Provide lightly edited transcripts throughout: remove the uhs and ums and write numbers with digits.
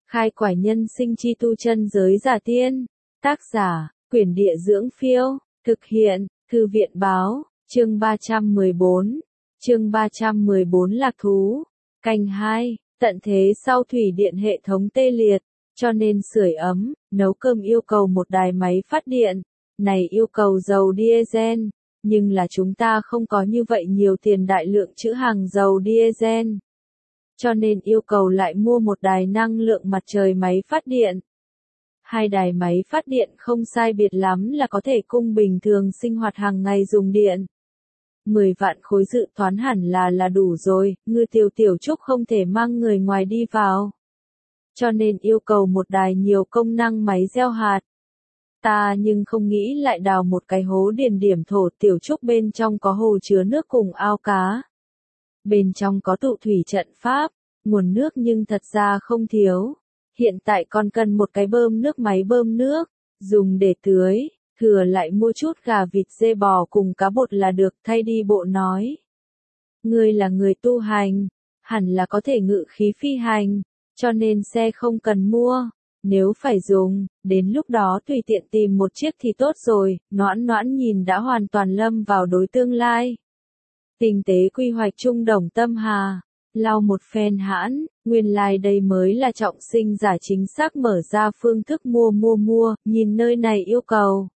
Khai quải nhân sinh chi tu chân giới giả tiên. Tác giả, Quyển Địa Dưỡng Phiêu. Thực hiện, Thư viện Báo. Chương 314. Chương 314 Lạc Thú. Canh 2. Tận thế sau thủy điện hệ thống tê liệt, cho nên sưởi ấm, nấu cơm yêu cầu một đài máy phát điện. Này yêu cầu dầu diesel, nhưng là chúng ta không có như vậy nhiều tiền đại lượng trữ hàng dầu diesel. Cho nên yêu cầu lại mua một đài năng lượng mặt trời máy phát điện. Hai đài máy phát điện không sai biệt lắm là có thể cung bình thường sinh hoạt hàng ngày dùng điện. 10 vạn khối dự toán hẳn là đủ rồi, Ngư Tiểu Trúc không thể mang người ngoài đi vào. Cho nên yêu cầu một đài nhiều công năng máy gieo hạt. Ta nhưng không nghĩ lại đào một cái hố điền điểm thổ. Tiểu Trúc bên trong có hồ chứa nước cùng ao cá. Bên trong có tụ thủy trận pháp, nguồn nước nhưng thật ra không thiếu. Hiện tại còn cần một cái bơm nước máy bơm nước, dùng để tưới, thừa lại mua chút gà vịt dê bò cùng cá bột là được. Thay đi bộ nói. Ngươi là người tu hành, hẳn là có thể ngự khí phi hành, cho nên xe không cần mua. Nếu phải dùng, đến lúc đó tùy tiện tìm một chiếc thì tốt rồi. Noãn nhìn đã hoàn toàn lâm vào đối tương lai. Tinh tế quy hoạch Trung Đồng Tâm Hà, lau một phen hãn, nguyên lai đây mới là trọng sinh giả chính xác mở ra phương thức mua, nhìn nơi này yêu cầu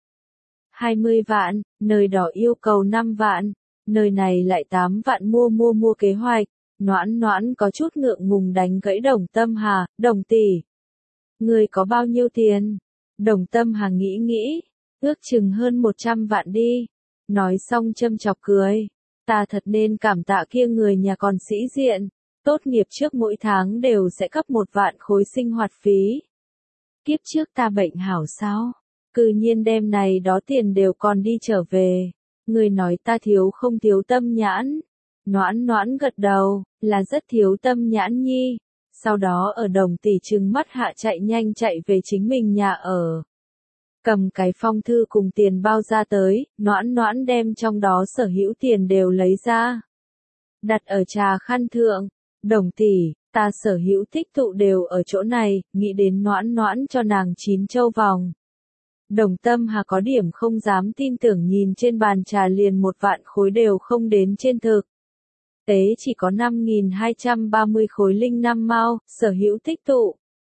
20 vạn, nơi đó yêu cầu 5 vạn, nơi này lại 8 vạn mua kế hoạch. Noãn có chút ngượng ngùng đánh gãy Đồng Tâm Hà. Đồng tỷ, người có bao nhiêu tiền? Đồng Tâm Hà nghĩ, ước chừng hơn 100 vạn đi. Nói xong châm chọc cười. Ta thật nên cảm tạ kia người nhà còn sĩ diện, tốt nghiệp trước mỗi tháng đều sẽ cấp 1 vạn khối sinh hoạt phí. Kiếp trước ta bệnh hảo sao? Cư nhiên đem này đó tiền đều còn đi trở về. Người nói ta thiếu không thiếu tâm nhãn? Noãn gật đầu, là rất thiếu tâm nhãn nhi. Sau đó ở Đồng tỷ trừng mắt hạ chạy nhanh chạy về chính mình nhà ở. Cầm cái phong thư cùng tiền bao ra tới, noãn đem trong đó sở hữu tiền đều lấy ra. Đặt ở trà khăn thượng. Đồng tỷ, ta sở hữu tích tụ đều ở chỗ này, nghĩ đến noãn cho nàng 9 châu vòng. Đồng Tâm Hà có điểm không dám tin tưởng nhìn trên bàn trà liền 1 vạn khối đều không đến trên thực. Tế chỉ có 5.230 khối linh năm mao, sở hữu tích tụ.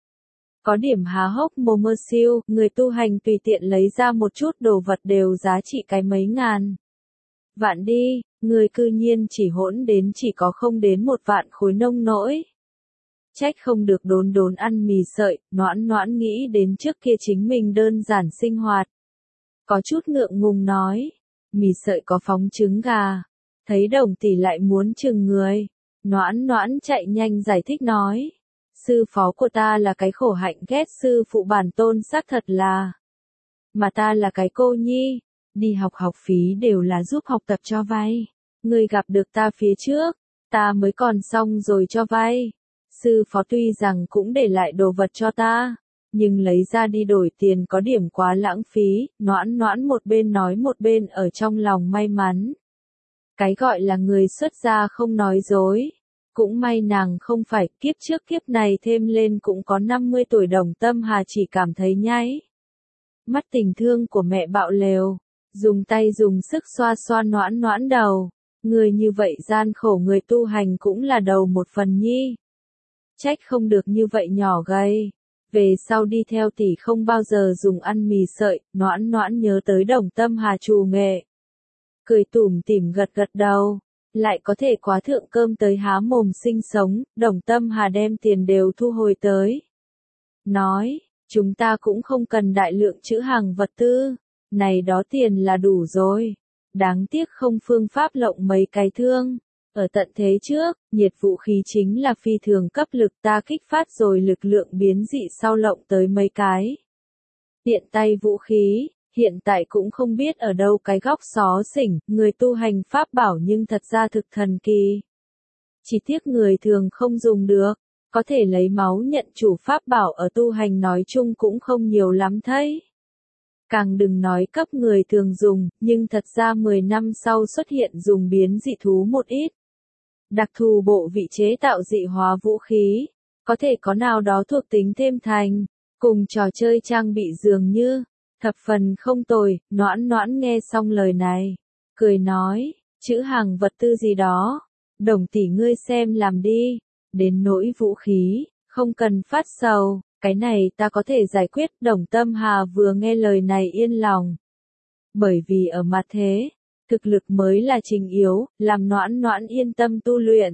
Có điểm há hốc mồm siêu, người tu hành tùy tiện lấy ra một chút đồ vật đều giá trị cái mấy ngàn vạn đi, người cư nhiên chỉ hỗn đến chỉ có không đến 1 vạn khối nông nỗi. Trách không được đốn ăn mì sợi. Noãn nghĩ đến trước kia chính mình đơn giản sinh hoạt. Có chút ngượng ngùng nói, mì sợi có phóng trứng gà. Thấy Đồng tỷ lại muốn chừng người. Noãn chạy nhanh giải thích nói. Sư phó của ta là cái khổ hạnh ghét sư phụ bản tôn xác thật là. Mà ta là cái cô nhi, đi học phí đều là giúp học tập cho vay. Ngươi gặp được ta phía trước, ta mới còn xong rồi cho vay. Sư phó tuy rằng cũng để lại đồ vật cho ta, nhưng lấy ra đi đổi tiền có điểm quá lãng phí. Noãn một bên nói một bên ở trong lòng may mắn. Cái gọi là người xuất gia không nói dối. Cũng may nàng không phải, kiếp trước kiếp này thêm lên cũng có 50 tuổi. Đồng Tâm Hà chỉ cảm thấy nháy mắt tình thương của mẹ bạo lều, dùng tay dùng sức xoa noãn đầu. Người như vậy gian khổ người tu hành cũng là đầu một phần nhi. Trách không được như vậy nhỏ gầy. Về sau đi theo tỷ không bao giờ dùng ăn mì sợi. Noãn nhớ tới Đồng Tâm Hà trù nghệ, cười tủm tỉm gật đầu. Lại có thể quá thượng cơm tới há mồm sinh sống. Đồng Tâm Hà đem tiền đều thu hồi tới. Nói, chúng ta cũng không cần đại lượng trữ hàng vật tư. Này đó tiền là đủ rồi. Đáng tiếc không phương pháp lộng mấy cái thương. Ở tận thế trước, nhiệt vũ khí chính là phi thường cấp lực. Ta kích phát rồi lực lượng biến dị sau lộng tới mấy cái tiện tay vũ khí. Hiện tại cũng không biết ở đâu cái góc xó xỉnh, người tu hành pháp bảo nhưng thật ra thực thần kỳ. Chỉ tiếc người thường không dùng được, có thể lấy máu nhận chủ pháp bảo ở tu hành nói chung cũng không nhiều lắm thấy. Càng đừng nói cấp người thường dùng, nhưng thật ra 10 năm sau xuất hiện dùng biến dị thú một ít. Đặc thù bộ vị chế tạo dị hóa vũ khí, có thể có nào đó thuộc tính thêm thành, cùng trò chơi trang bị dường như, thập phần không tồi. Noãn Noãn nghe xong lời này, cười nói, chữ hàng vật tư gì đó, Đồng tỷ ngươi xem làm đi, đến nỗi vũ khí, không cần phát sầu, cái này ta có thể giải quyết. Đồng Tâm Hà vừa nghe lời này yên lòng. Bởi vì ở mặt thế, thực lực mới là chính yếu, làm Noãn Noãn yên tâm tu luyện.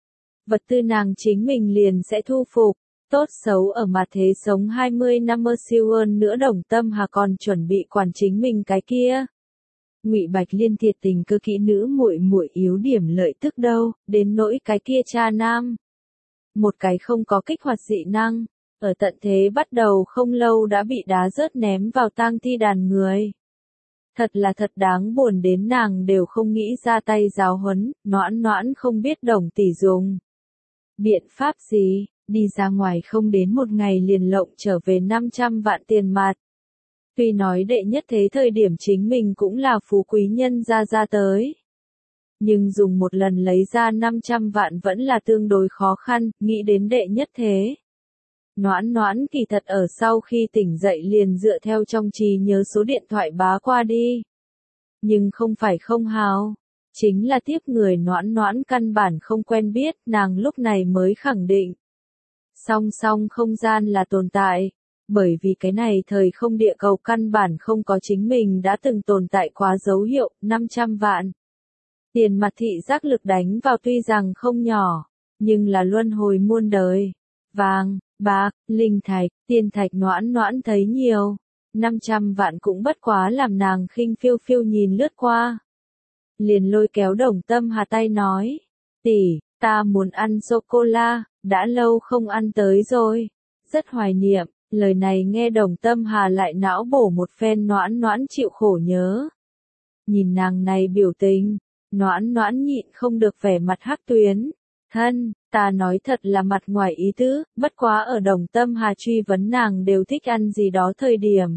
Vật tư nàng chính mình liền sẽ thu phục, tốt xấu ở mặt thế sống 20 năm siêu hơn nữa. Đồng Tâm Hà còn chuẩn bị quản chính mình cái kia. Ngụy Bạch Liên thiệt tình cơ kỹ nữ muội muội yếu điểm lợi tức đâu, đến nỗi cái kia cha nam. Một cái không có kích hoạt dị năng, ở tận thế bắt đầu không lâu đã bị đá rớt ném vào tang thi đàn người. Thật là thật đáng buồn, đến nàng đều không nghĩ ra tay giáo huấn. Noãn Noãn không biết Đồng tỷ dùng biện pháp gì, đi ra ngoài không đến một ngày liền lộng trở về 500 vạn tiền mặt. Tuy nói đệ nhất thế thời điểm chính mình cũng là phú quý nhân ra tới. Nhưng dùng một lần lấy ra 500 vạn vẫn là tương đối khó khăn, nghĩ đến đệ nhất thế. Noãn Noãn kỳ thật ở sau khi tỉnh dậy liền dựa theo trong trí nhớ số điện thoại bá qua đi. Nhưng không phải không hào, chính là tiếp người Noãn Noãn căn bản không quen biết, nàng lúc này mới khẳng định. Song song không gian là tồn tại, bởi vì cái này thời không địa cầu căn bản không có chính mình đã từng tồn tại quá dấu hiệu. 500 vạn. Tiền mặt thị giác lực đánh vào tuy rằng không nhỏ, nhưng là luân hồi muôn đời. Vàng, bạc, linh thạch, tiền thạch Noãn Noãn thấy nhiều. 500 vạn cũng bất quá làm nàng khinh phiêu phiêu nhìn lướt qua. Liền lôi kéo Đồng Tâm Hà tay nói, tỷ, ta muốn ăn sô-cô-la, đã lâu không ăn tới rồi, rất hoài niệm. Lời này nghe Đồng Tâm Hà lại não bổ một phen. Noãn Noãn chịu khổ nhớ. Nhìn nàng này biểu tình, Noãn Noãn nhịn không được vẻ mặt hắc tuyến. Thân, ta nói thật là mặt ngoài ý tứ, bất quá ở Đồng Tâm Hà truy vấn nàng đều thích ăn gì đó thời điểm.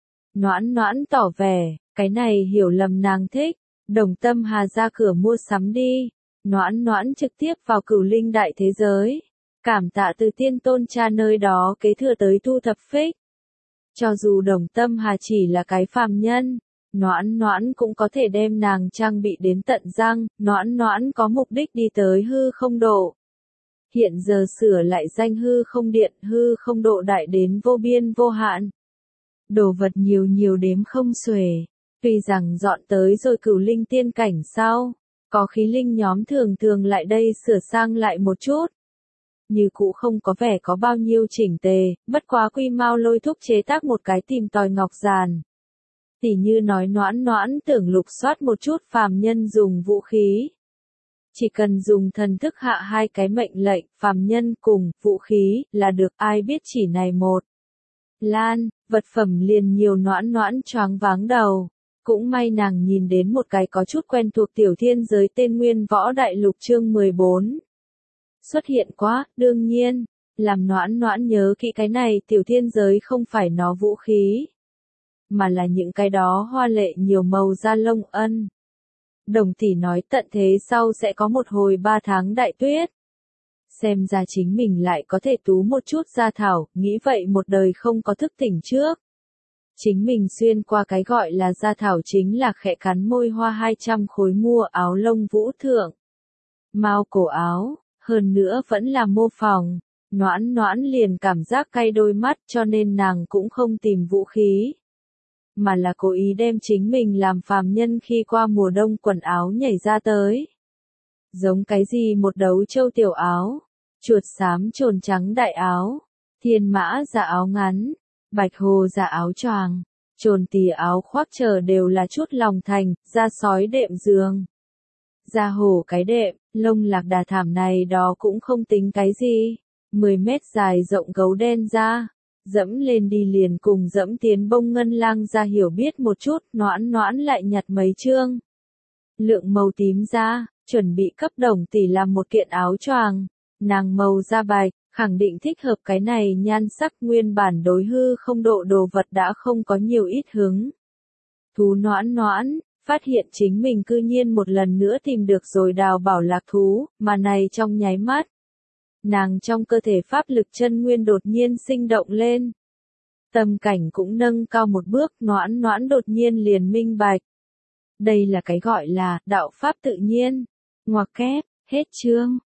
Noãn Noãn tỏ vẻ, cái này hiểu lầm nàng thích. Đồng Tâm Hà ra cửa mua sắm đi. Noãn Noãn trực tiếp vào Cửu Linh đại thế giới. Cảm tạ từ Tiên Tôn cha nơi đó kế thừa tới thu thập phích. Cho dù Đồng Tâm Hà chỉ là cái phàm nhân, Noãn Noãn cũng có thể đem nàng trang bị đến tận răng. Noãn Noãn có mục đích đi tới hư không độ. Hiện giờ sửa lại danh hư không điện, hư không độ đại đến vô biên vô hạn. Đồ vật nhiều đếm không xuể. Tuy rằng dọn tới rồi Cửu Linh tiên cảnh sau, có khí linh nhóm thường thường lại đây sửa sang lại một chút. Như cũ không có vẻ có bao nhiêu chỉnh tề, bất quá Quy Mao lôi thúc chế tác một cái tìm tòi ngọc giàn. Tỉ như nói Noãn Noãn tưởng lục soát một chút phàm nhân dùng vũ khí. Chỉ cần dùng thần thức hạ hai cái mệnh lệnh, phàm nhân cùng vũ khí, là được. Ai biết chỉ này một lan, vật phẩm liền nhiều. Noãn Noãn choáng váng đầu. Cũng may nàng nhìn đến một cái có chút quen thuộc tiểu thiên giới tên Nguyên Võ Đại Lục chương 14. Xuất hiện quá, đương nhiên, làm Noãn Noãn nhớ kỹ cái này tiểu thiên giới không phải nó vũ khí, mà là những cái đó hoa lệ nhiều màu da lông ân. Đồng tỷ nói tận thế sau sẽ có một hồi 3 tháng đại tuyết. Xem ra chính mình lại có thể tú một chút gia thảo, nghĩ vậy một đời không có thức tỉnh trước. Chính mình xuyên qua cái gọi là gia thảo chính là khẽ cắn môi hoa 200 khối mua áo lông vũ thượng. Mao cổ áo, hơn nữa vẫn là mô phỏng. Noãn Noãn liền cảm giác cay đôi mắt cho nên nàng cũng không tìm vũ khí. Mà là cố ý đem chính mình làm phàm nhân khi qua mùa đông quần áo nhảy ra tới. Giống cái gì một đấu châu tiểu áo, chuột xám trồn trắng đại áo, thiên mã dạ áo ngắn, bạch hồ dạ áo choàng, trồn tỳ áo khoác chờ đều là chút lòng thành, da sói đệm giường. Da hổ cái đệm, lông lạc đà thảm này đó cũng không tính cái gì. 10 mét dài rộng gấu đen da. Dẫm lên đi liền cùng dẫm tiến bông ngân lang ra hiểu biết một chút. Noãn Noãn lại nhặt mấy chương lượng màu tím ra, chuẩn bị cấp Đồng tỷ làm một kiện áo choàng. Nàng màu da bạch, khẳng định thích hợp cái này nhan sắc. Nguyên bản đối hư không độ đồ vật đã không có nhiều ít hứng thú. Noãn Noãn phát hiện chính mình cư nhiên một lần nữa tìm được rồi đào bảo lạc thú, mà này trong nháy mắt. nàng trong cơ thể pháp lực chân nguyên đột nhiên sinh động lên. Tâm cảnh cũng nâng cao một bước, Noãn Noãn đột nhiên liền minh bạch. Đây là cái gọi là đạo pháp tự nhiên. Ngoặc kép, hết chương.